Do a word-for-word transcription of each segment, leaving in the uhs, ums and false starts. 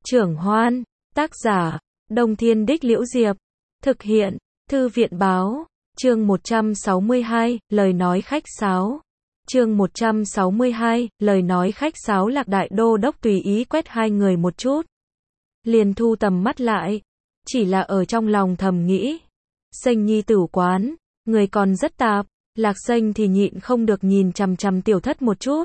Trưởng Hoan, tác giả, Đông Thiên Đích Liễu Diệp, thực hiện, Thư viện Báo, chương một trăm sáu mươi hai, lời nói khách sáo. Chương một trăm sáu mươi hai, lời nói khách sáo. Lạc Đại Đô Đốc tùy ý quét hai người một chút, liền thu tầm mắt lại, chỉ là ở trong lòng thầm nghĩ, Sênh Nhi Tửu quán, người còn rất tạp. Lạc Sênh thì nhịn không được nhìn chằm chằm Tiểu Thất một chút.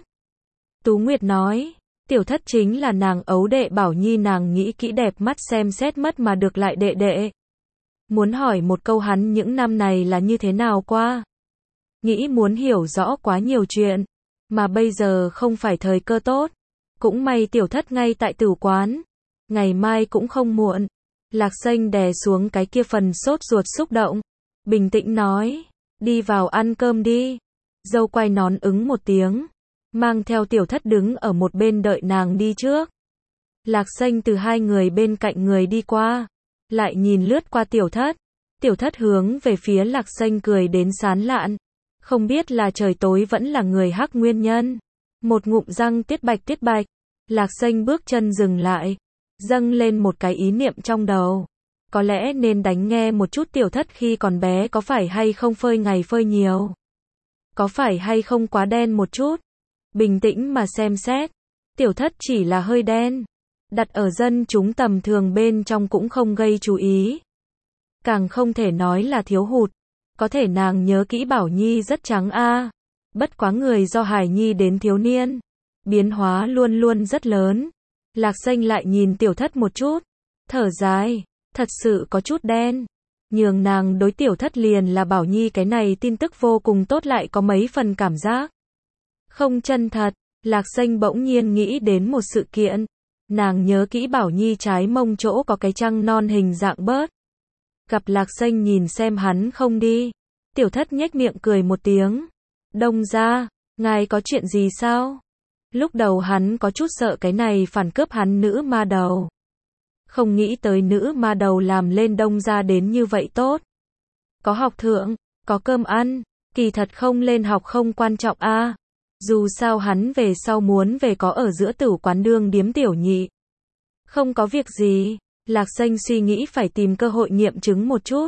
Tú Nguyệt nói, Tiểu Thất chính là nàng ấu đệ Bảo Nhi, nàng nghĩ kỹ đẹp mắt xem xét mất mà được lại đệ đệ. Muốn hỏi một câu hắn những năm này là như thế nào qua. Nghĩ muốn hiểu rõ quá nhiều chuyện, mà bây giờ không phải thời cơ tốt. Cũng may Tiểu Thất ngay tại Tửu quán, ngày mai cũng không muộn. Lạc Sênh đè xuống cái kia phần sốt ruột xúc động, bình tĩnh nói, đi vào ăn cơm đi. Dâu quay nón ứng một tiếng, mang theo Tiểu Thất đứng ở một bên đợi nàng đi trước. Lạc Sênh từ hai người bên cạnh người đi qua, lại nhìn lướt qua Tiểu Thất. Tiểu Thất hướng về phía Lạc Sênh cười đến sán lạn, không biết là trời tối vẫn là người hắc nguyên nhân. Một ngụm răng tiết bạch tiết bạch. Lạc Sênh bước chân dừng lại, dâng lên một cái ý niệm trong đầu. Có lẽ nên đánh nghe một chút Tiểu Thất khi còn bé có phải hay không phơi ngày phơi nhiều. Có phải hay không quá đen một chút. Bình tĩnh mà xem xét, Tiểu Thất chỉ là hơi đen. Đặt ở dân chúng tầm thường bên trong cũng không gây chú ý. Càng không thể nói là thiếu hụt. Có thể nàng nhớ kỹ Bảo Nhi rất trắng a. À. Bất quá người do hài nhi đến thiếu niên, biến hóa luôn luôn rất lớn. Lạc Sênh lại nhìn Tiểu Thất một chút, thở dài, thật sự có chút đen. Nhường nàng đối Tiểu Thất liền là Bảo Nhi cái này tin tức vô cùng tốt, lại có mấy phần cảm giác không chân thật. Lạc Sênh bỗng nhiên nghĩ đến một sự kiện. Nàng nhớ kỹ Bảo Nhi trái mông chỗ có cái trăng non hình dạng bớt. Gặp Lạc Sênh nhìn xem hắn không đi, Tiểu Thất nhếch miệng cười một tiếng. Đông gia, ngài có chuyện gì sao? Lúc đầu hắn có chút sợ cái này phản cướp hắn nữ ma đầu. Không nghĩ tới nữ ma đầu làm lên Đông gia đến như vậy tốt. Có học thượng, có cơm ăn, kỳ thật không lên học không quan trọng a. À. Dù sao hắn về sau muốn về có ở giữa Tửu quán đương điếm tiểu nhị. Không có việc gì. Lạc Sênh suy nghĩ phải tìm cơ hội nghiệm chứng một chút.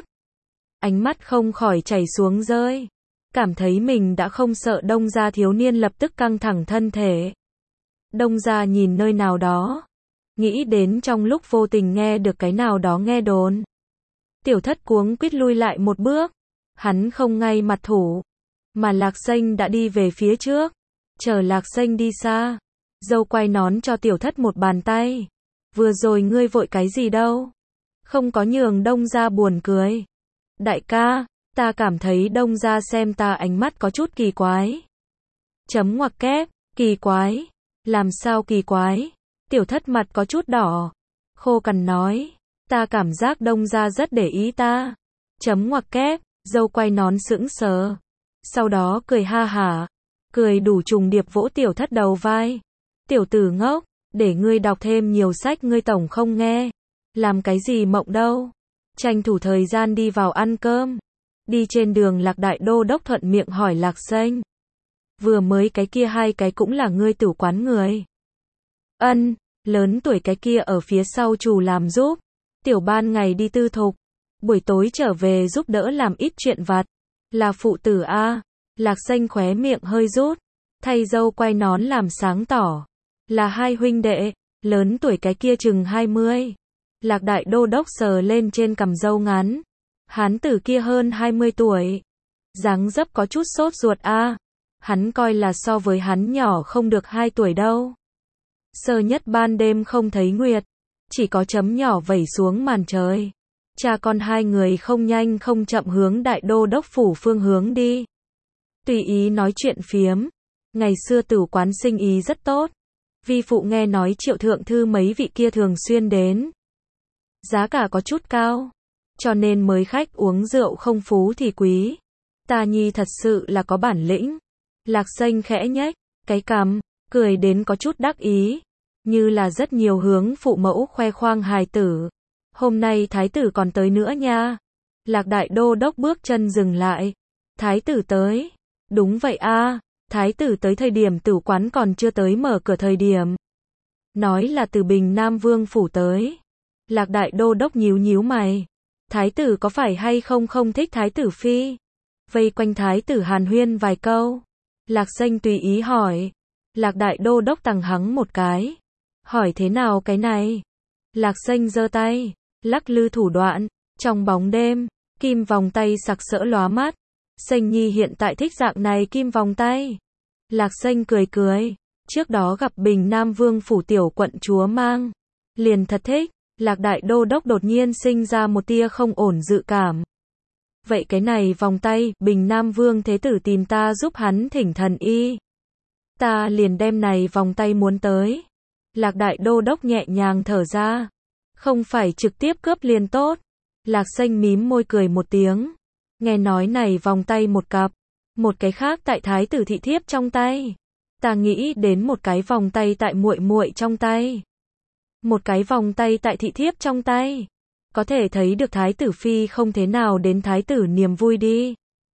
Ánh mắt không khỏi chảy xuống rơi. Cảm thấy mình đã không sợ Đông gia thiếu niên lập tức căng thẳng thân thể. Đông gia nhìn nơi nào đó. Nghĩ đến trong lúc vô tình nghe được cái nào đó nghe đồn. Tiểu Thất cuống quýt lui lại một bước. Hắn không ngay mặt thủ. Mà Lạc Sênh đã đi về phía trước. Chờ Lạc Sênh đi xa. Dâu quay nón cho Tiểu Thất một bàn tay. Vừa rồi ngươi vội cái gì đâu? Không có, nhường Đông gia buồn cười. Đại ca, ta cảm thấy Đông gia xem ta ánh mắt có chút kỳ quái. Chấm ngoặc kép, kỳ quái. Làm sao kỳ quái? Tiểu Thất mặt có chút đỏ. Khô cằn nói, ta cảm giác Đông gia rất để ý ta. Chấm ngoặc kép, dâu quay nón sững sờ. Sau đó cười ha hả. Cười đủ trùng điệp vỗ Tiểu Thất đầu vai. Tiểu tử ngốc, để ngươi đọc thêm nhiều sách ngươi tổng không nghe. Làm cái gì mộng đâu. Tranh thủ thời gian đi vào ăn cơm. Đi trên đường Lạc Đại Đô Đốc thuận miệng hỏi Lạc Sênh. Vừa mới cái kia hai cái cũng là ngươi Tửu quán người? Ân, lớn tuổi cái kia ở phía sau chủ làm giúp. Tiểu ban ngày đi tư thục. Buổi tối trở về giúp đỡ làm ít chuyện vặt. Là phụ tử a. Lạc Sênh khóe miệng hơi rút. Thay dâu quay nón làm sáng tỏ. Là hai huynh đệ. Lớn tuổi cái kia chừng hai mươi. Lạc Đại Đô Đốc sờ lên trên cằm râu ngắn. Hán tử kia hơn hai mươi tuổi. Dáng dấp có chút sốt ruột a. À. Hắn coi là so với hắn nhỏ không được hai tuổi đâu. Sơ nhất ban đêm không thấy nguyệt. Chỉ có chấm nhỏ vẩy xuống màn trời. Cha con hai người không nhanh không chậm hướng Đại Đô Đốc phủ phương hướng đi. Tùy ý nói chuyện phiếm. Ngày xưa Tửu quán sinh ý rất tốt. Vi phụ nghe nói Triệu thượng thư mấy vị kia thường xuyên đến. Giá cả có chút cao. Cho nên mới khách uống rượu không phú thì quý. Ta nhi thật sự là có bản lĩnh. Lạc Sênh khẽ nhếch cái cằm, cười đến có chút đắc ý. Như là rất nhiều hướng phụ mẫu khoe khoang hài tử. Hôm nay thái tử còn tới nữa nha. Lạc Đại Đô Đốc bước chân dừng lại. Thái tử tới. Đúng vậy a. Thái tử tới thời điểm Tửu quán còn chưa tới mở cửa thời điểm. nói là từ Bình Nam Vương phủ tới. Lạc đại đô đốc nhíu nhíu mày. Thái tử có phải hay không không thích thái tử phi? Vây quanh thái tử hàn huyên vài câu. Lạc Xanh tùy ý hỏi. Lạc đại đô đốc tằng hắng một cái. Hỏi thế nào cái này? Lạc Xanh giơ tay, lắc lư thủ đoạn. Trong bóng đêm, kim vòng tay sặc sỡ lóa mắt. Xanh nhi hiện tại thích dạng này kim vòng tay. Lạc Xanh cười cười. Trước đó gặp Bình Nam Vương phủ tiểu quận chúa mang. Liền thật thích. Lạc đại đô đốc đột nhiên sinh ra một tia không ổn dự cảm. Vậy cái này vòng tay, Bình Nam Vương thế tử tìm ta giúp hắn thỉnh thần y. Ta liền đem này vòng tay muốn tới. Lạc đại đô đốc nhẹ nhàng thở ra. Không phải trực tiếp cướp liền tốt. Lạc Xanh mím môi cười một tiếng. Nghe nói này vòng tay một cặp. Một cái khác tại thái tử thị thiếp trong tay. Ta nghĩ đến một cái vòng tay tại muội muội trong tay. Một cái vòng tay tại thị thiếp trong tay. Có thể thấy được thái tử phi không thế nào đến thái tử niềm vui đi.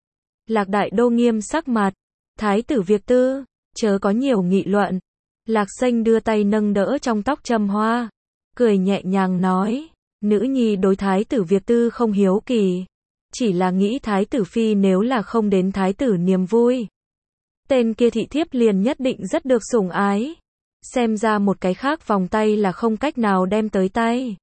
Lạc đại đô nghiêm sắc mặt. Thái tử việc tư, chớ có nhiều nghị luận. Lạc Xanh đưa tay nâng đỡ trong tóc châm hoa. Cười nhẹ nhàng nói. Nữ nhi đối thái tử việc tư không hiếu kỳ. Chỉ là nghĩ thái tử phi nếu là không đến thái tử niềm vui. Tên kia thị thiếp liền nhất định rất được sủng ái. Xem ra một cái khác vòng tay là không cách nào đem tới tay.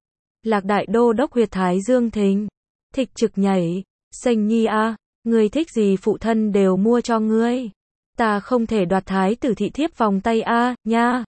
Lạc đại đô đốc huyệt thái dương thình. Thịch trực nhảy. Xanh nhi a, ngươi thích gì phụ thân đều mua cho ngươi. Ta không thể đoạt thái tử thị thiếp vòng tay a, nha.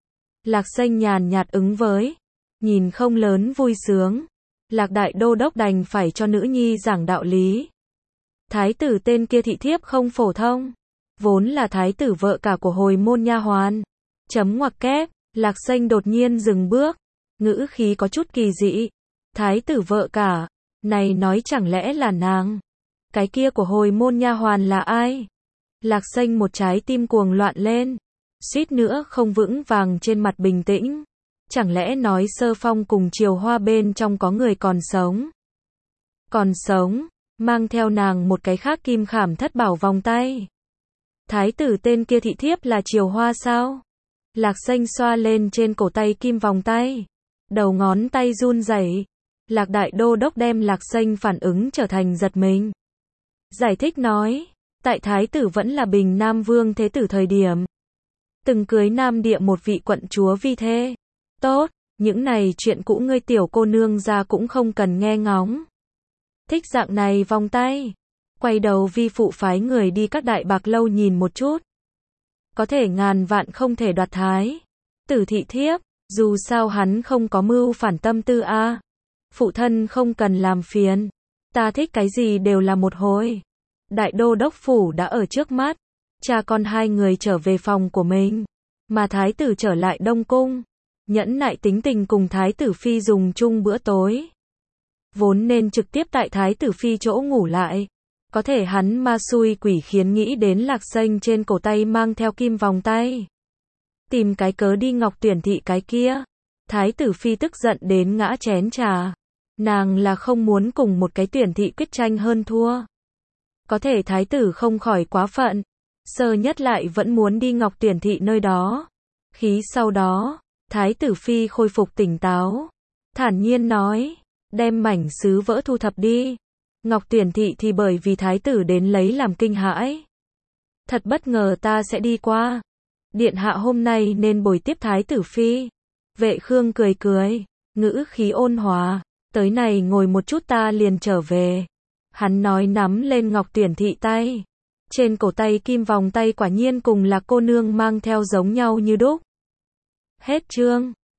Lạc Xanh nhàn nhạt ứng với. Nhìn không lớn vui sướng. Lạc đại đô đốc đành phải cho nữ nhi giảng đạo lý. Thái tử tên kia thị thiếp không phổ thông. Vốn là thái tử vợ cả của hồi môn nha hoàn. Chấm ngoặc kép. Lạc Xanh đột nhiên dừng bước. Ngữ khí có chút kỳ dị. Thái tử vợ cả. Này nói chẳng lẽ là nàng. Cái kia của hồi môn nha hoàn là ai? Lạc Xanh một trái tim cuồng loạn lên. Suýt nữa không vững vàng trên mặt bình tĩnh. Chẳng lẽ nói Sơ Phong cùng Triều Hoa bên trong có người còn sống? Còn sống, mang theo nàng một cái khác kim khảm thất bảo vòng tay. Thái tử tên kia thị thiếp là Triều Hoa sao? Lạc Xanh xoa lên trên cổ tay kim vòng tay. Đầu ngón tay run rẩy. Lạc đại đô đốc đem Lạc Xanh phản ứng trở thành giật mình. Giải thích nói, tại thái tử vẫn là Bình Nam Vương thế tử thời điểm. Từng cưới Nam Địa một vị quận chúa vi thê. Tốt, những này chuyện cũ ngươi tiểu cô nương ra cũng không cần nghe ngóng. Thích dạng này vòng tay. Quay đầu vi phụ phái người đi các đại bạc lâu nhìn một chút. Có thể ngàn vạn không thể đoạt thái tử thị thiếp, dù sao hắn không có mưu phản tâm tư a. Phụ thân không cần làm phiền. Ta thích cái gì đều là một hồi. Đại đô đốc phủ đã ở trước mắt. Cha con hai người trở về phòng của mình. Mà thái tử trở lại Đông Cung. Nhẫn nại tính tình cùng thái tử phi dùng chung bữa tối. Vốn nên trực tiếp tại thái tử phi chỗ ngủ lại. Có thể hắn ma xui quỷ khiến nghĩ đến Lạc Xanh trên cổ tay mang theo kim vòng tay. Tìm cái cớ đi Ngọc Tuyển thị cái kia. Thái tử phi tức giận đến ngã chén trà. Nàng là không muốn cùng một cái Tuyển thị quyết tranh hơn thua. Có thể thái tử không khỏi quá phận. Sơ nhất lại vẫn muốn đi Ngọc Tuyển thị nơi đó. Khí sau đó, thái tử phi khôi phục tỉnh táo. Thản nhiên nói, đem mảnh sứ vỡ thu thập đi. Ngọc Tuyển thị thì bởi vì thái tử đến lấy làm kinh hãi. Thật bất ngờ ta sẽ đi qua. Điện hạ hôm nay nên bồi tiếp thái tử phi. Vệ Khương cười cười, ngữ khí ôn hòa. Tới này ngồi một chút ta liền trở về. Hắn nói nắm lên Ngọc Tuyển thị tay. Trên cổ tay kim vòng tay quả nhiên cùng là cô nương mang theo giống nhau như đúc. Hết chương.